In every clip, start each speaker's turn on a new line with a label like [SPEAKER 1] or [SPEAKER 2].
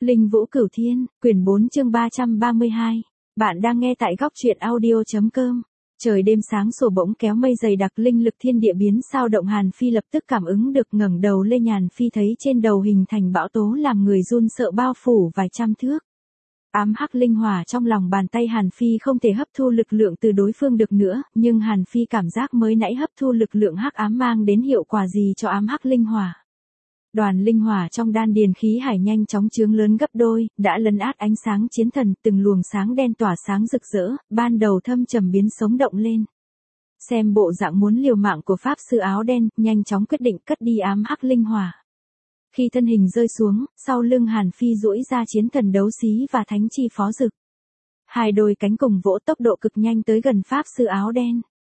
[SPEAKER 1] Linh Vũ Cửu Thiên, quyển 4 chương 332. Bạn đang nghe tại góc truyện audio.com. Trời đêm sáng sủa bỗng kéo mây dày đặc, linh lực thiên địa biến sao động. Hàn Phi lập tức cảm ứng được, ngẩng đầu lên. Hàn Phi thấy trên đầu hình thành bão tố làm người run sợ, bao phủ vài trăm thước. Ám hắc linh hỏa trong lòng bàn tay Hàn Phi không thể hấp thu lực lượng từ đối phương được nữa, nhưng Hàn Phi cảm giác mới nãy hấp thu lực lượng hắc ám mang đến hiệu quả gì cho ám hắc linh hỏa. Đoàn linh hỏa trong đan điền khí hải nhanh chóng chướng lớn gấp đôi, đã lấn át ánh sáng chiến thần, từng luồng sáng đen tỏa sáng rực rỡ, ban đầu thâm trầm biến sống động lên. Xem bộ dạng muốn liều mạng của pháp sư áo đen, nhanh chóng quyết định cất đi ám hắc linh hỏa. Khi thân hình rơi xuống, sau lưng Hàn Phi duỗi ra chiến thần đấu xí và thánh chi phó dực. Hai đôi cánh cùng vỗ, tốc độ cực nhanh tới gần pháp sư áo đen.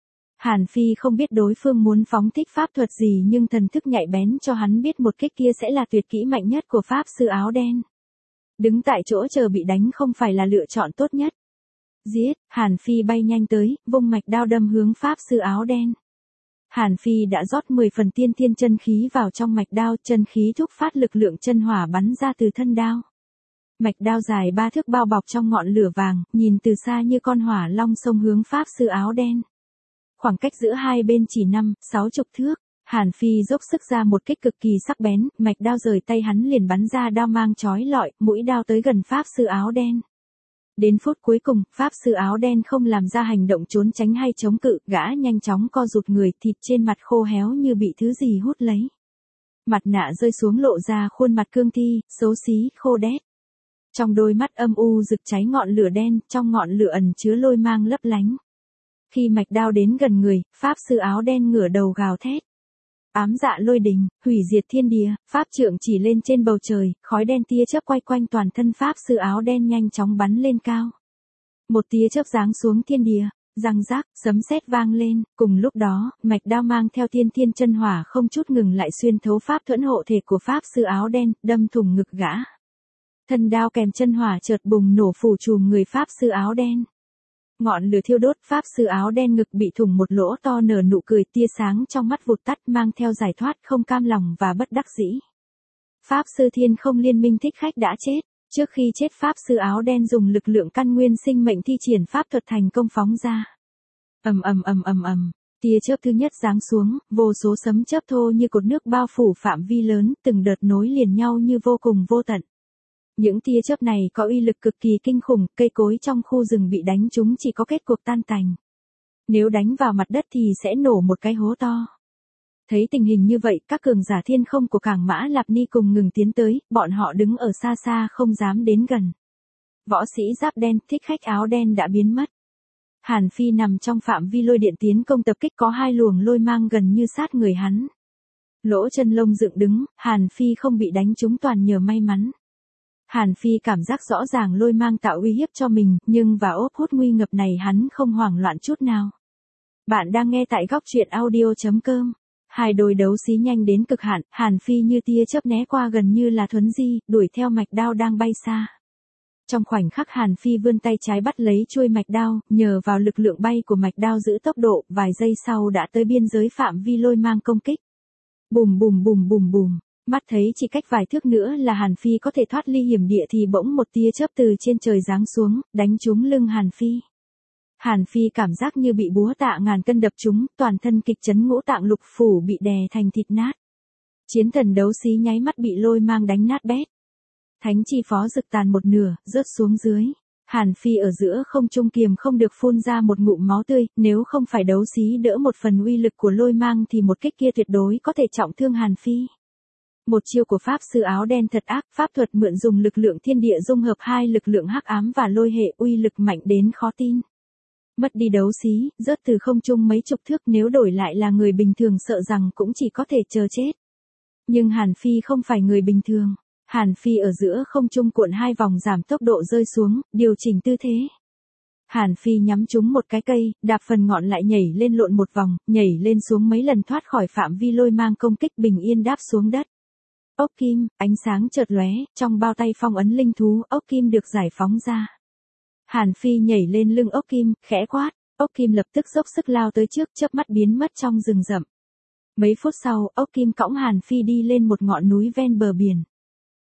[SPEAKER 1] Hàn Phi không biết đối phương muốn phóng thích pháp thuật gì, nhưng thần thức nhạy bén cho hắn biết một kích kia sẽ là tuyệt kỹ mạnh nhất của pháp sư áo đen. Đứng tại chỗ chờ bị đánh không phải là lựa chọn tốt nhất. Giết, Hàn Phi bay nhanh tới, vung mạch đao đâm hướng pháp sư áo đen. Hàn Phi đã rót 10 phần tiên thiên chân khí vào trong mạch đao, chân khí thúc phát lực lượng chân hỏa bắn ra từ thân đao. Mạch đao dài 3 thước bao bọc trong ngọn lửa vàng, nhìn từ xa như con hỏa long xông hướng pháp sư áo đen. Khoảng cách giữa hai bên chỉ 5-60 thước, Hàn Phi dốc sức ra một kích cực kỳ sắc bén, mạch đao rời tay hắn liền bắn ra đao mang chói lọi, mũi đao tới gần pháp sư áo đen. Đến phút cuối cùng, pháp sư áo đen không làm ra hành động trốn tránh hay chống cự, gã nhanh chóng co rụt người, thịt trên mặt khô héo như bị thứ gì hút lấy. Mặt nạ rơi xuống lộ ra khuôn mặt cương thi, xấu xí, khô đét. Trong đôi mắt âm u rực cháy ngọn lửa đen, trong ngọn lửa ẩn chứa lôi mang lấp lánh. Khi mạch đao đến gần người, pháp sư áo đen ngửa đầu gào thét. Ám dạ lôi đình, hủy diệt thiên địa, pháp trượng chỉ lên trên bầu trời, khói đen tia chớp quay quanh toàn thân pháp sư áo đen nhanh chóng bắn lên cao. Một tia chớp giáng xuống thiên địa, răng rác, sấm sét vang lên, cùng lúc đó, mạch đao mang theo tiên thiên chân hỏa không chút ngừng lại xuyên thấu pháp thuẫn hộ thể của pháp sư áo đen, đâm thủng ngực gã. Thân đao kèm chân hỏa chợt bùng nổ phủ trùm người pháp sư áo đen. Ngọn lửa thiêu đốt, pháp sư áo đen ngực bị thủng một lỗ to, nở nụ cười, tia sáng trong mắt vụt tắt, mang theo giải thoát, không cam lòng và bất đắc dĩ. Pháp sư Thiên Không Liên Minh Thích Khách đã chết. Trước khi chết, pháp sư áo đen dùng lực lượng căn nguyên sinh mệnh thi triển pháp thuật thành công phóng ra. Tia chớp thứ nhất giáng xuống, vô số sấm chớp thô như cột nước bao phủ phạm vi lớn, từng đợt nối liền nhau như vô cùng vô tận. Những tia chớp này có uy lực cực kỳ kinh khủng, cây cối trong khu rừng bị đánh trúng chỉ có kết cuộc tan tành. Nếu đánh vào mặt đất thì sẽ nổ một cái hố to. Thấy tình hình như vậy, các cường giả thiên không của Cảng Mã Lạp Ni cùng ngừng tiến tới, bọn họ đứng ở xa xa không dám đến gần. Võ sĩ giáp đen, thích khách áo đen đã biến mất. Hàn Phi nằm trong phạm vi lôi điện tiến công tập kích, có hai luồng lôi mang gần như sát người hắn. Lỗ chân lông dựng đứng, Hàn Phi không bị đánh trúng toàn nhờ may mắn. Hàn Phi cảm giác rõ ràng lôi mang tạo uy hiếp cho mình, nhưng vào ốp hút nguy ngập này hắn không hoảng loạn chút nào. Bạn đang nghe tại góc truyện audio.com. Hai đôi đấu xí nhanh đến cực hạn, Hàn Phi như tia chớp né qua gần như là thuấn di, đuổi theo mạch đao đang bay xa. Trong khoảnh khắc Hàn Phi vươn tay trái bắt lấy chuôi mạch đao, nhờ vào lực lượng bay của mạch đao giữ tốc độ, vài giây sau đã tới biên giới phạm vi lôi mang công kích. Bùm. Mắt thấy chỉ cách vài thước nữa là Hàn Phi có thể thoát ly hiểm địa thì bỗng một tia chớp từ trên trời giáng xuống, đánh trúng lưng Hàn Phi. Hàn Phi cảm giác như bị búa tạ ngàn cân đập trúng, toàn thân kịch chấn, ngũ tạng lục phủ bị đè thành thịt nát. Chiến thần đấu xí nháy mắt bị lôi mang đánh nát bét. Thánh chi phó dực tàn một nửa, rớt xuống dưới. Hàn Phi ở giữa không trung kiềm không được phun ra một ngụm máu tươi, nếu không phải đấu xí đỡ một phần uy lực của lôi mang thì một kích kia tuyệt đối có thể trọng thương Hàn Phi. Một chiêu của pháp sư áo đen thật ác, pháp thuật mượn dùng lực lượng thiên địa dung hợp hai lực lượng hắc ám và lôi hệ, uy lực mạnh đến khó tin. Mất đi đấu xí, rớt từ không trung mấy chục thước, nếu đổi lại là người bình thường sợ rằng cũng chỉ có thể chờ chết. Nhưng Hàn Phi không phải người bình thường. Hàn Phi ở giữa không trung cuộn hai vòng giảm tốc độ rơi xuống, điều chỉnh tư thế. Hàn Phi nhắm trúng một cái cây, đạp phần ngọn lại nhảy lên lộn một vòng, nhảy lên xuống mấy lần thoát khỏi phạm vi lôi mang công kích, bình yên đáp xuống đất. Ốc kim, ánh sáng chợt lóe, trong bao tay phong ấn linh thú, ốc kim được giải phóng ra. Hàn Phi nhảy lên lưng ốc kim, khẽ quát, ốc kim lập tức dốc sức lao tới trước, chớp mắt biến mất trong rừng rậm. Mấy phút sau, ốc kim cõng Hàn Phi đi lên một ngọn núi ven bờ biển.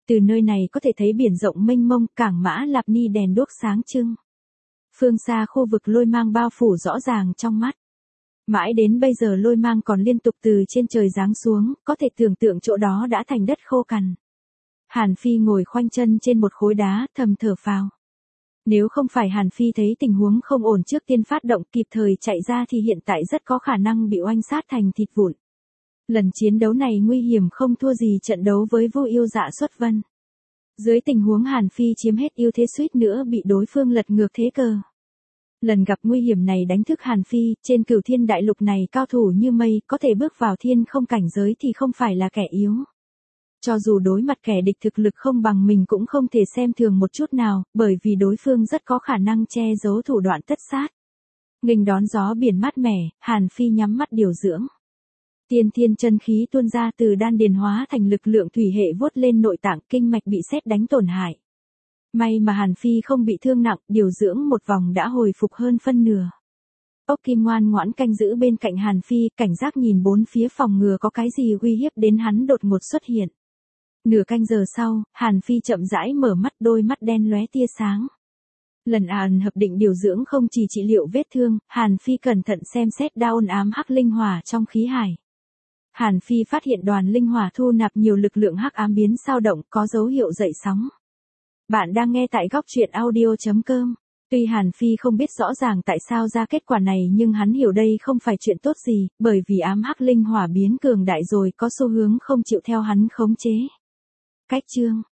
[SPEAKER 1] Từ nơi này có thể thấy biển rộng mênh mông, cảng Mã Lạp Ni đèn đuốc sáng trưng. Phương xa khu vực lôi mang bao phủ rõ ràng trong mắt. Mãi đến bây giờ lôi mang còn liên tục từ trên trời giáng xuống, có thể tưởng tượng chỗ đó đã thành đất khô cằn. Hàn Phi ngồi khoanh chân trên một khối đá, thầm thở phào. Nếu không phải Hàn Phi thấy tình huống không ổn trước tiên phát động kịp thời chạy ra thì hiện tại rất có khả năng bị oanh sát thành thịt vụn. Lần chiến đấu này nguy hiểm không thua gì trận đấu với Vu Yêu Dạ Xuất Vân. Dưới tình huống Hàn Phi chiếm hết ưu thế suýt nữa bị đối phương lật ngược thế cờ. Lần gặp nguy hiểm này đánh thức Hàn Phi, trên Cửu Thiên Đại Lục này cao thủ như mây, có thể bước vào thiên không cảnh giới thì không phải là kẻ yếu. Cho dù đối mặt kẻ địch thực lực không bằng mình cũng không thể xem thường một chút nào, bởi vì đối phương rất có khả năng che giấu thủ đoạn tất sát. Nghênh đón gió biển mát mẻ, Hàn Phi nhắm mắt điều dưỡng. Tiên thiên chân khí tuôn ra từ đan điền hóa thành lực lượng thủy hệ vuốt lên nội tạng, kinh mạch bị sét đánh tổn hại. May mà Hàn Phi không bị thương nặng, điều dưỡng một vòng đã hồi phục hơn phân nửa. Ốc Kim ngoan ngoãn canh giữ bên cạnh Hàn Phi, cảnh giác nhìn bốn phía phòng ngừa có cái gì uy hiếp đến hắn đột ngột xuất hiện. Nửa canh giờ sau, Hàn Phi chậm rãi mở mắt, đôi mắt đen lóe tia sáng. Lần hợp định điều dưỡng không chỉ trị liệu vết thương, Hàn Phi cẩn thận xem xét đao ôn ám hắc linh hỏa trong khí hải. Hàn Phi phát hiện đoàn linh hỏa thu nạp nhiều lực lượng hắc ám biến sao động, có dấu hiệu dậy sóng. Bạn đang nghe tại góc truyện audio.com. Tuy Hàn Phi không biết rõ ràng tại sao ra kết quả này nhưng hắn hiểu đây không phải chuyện tốt gì, bởi vì ám hắc linh hỏa biến cường đại rồi có xu hướng không chịu theo hắn khống chế. Cách chương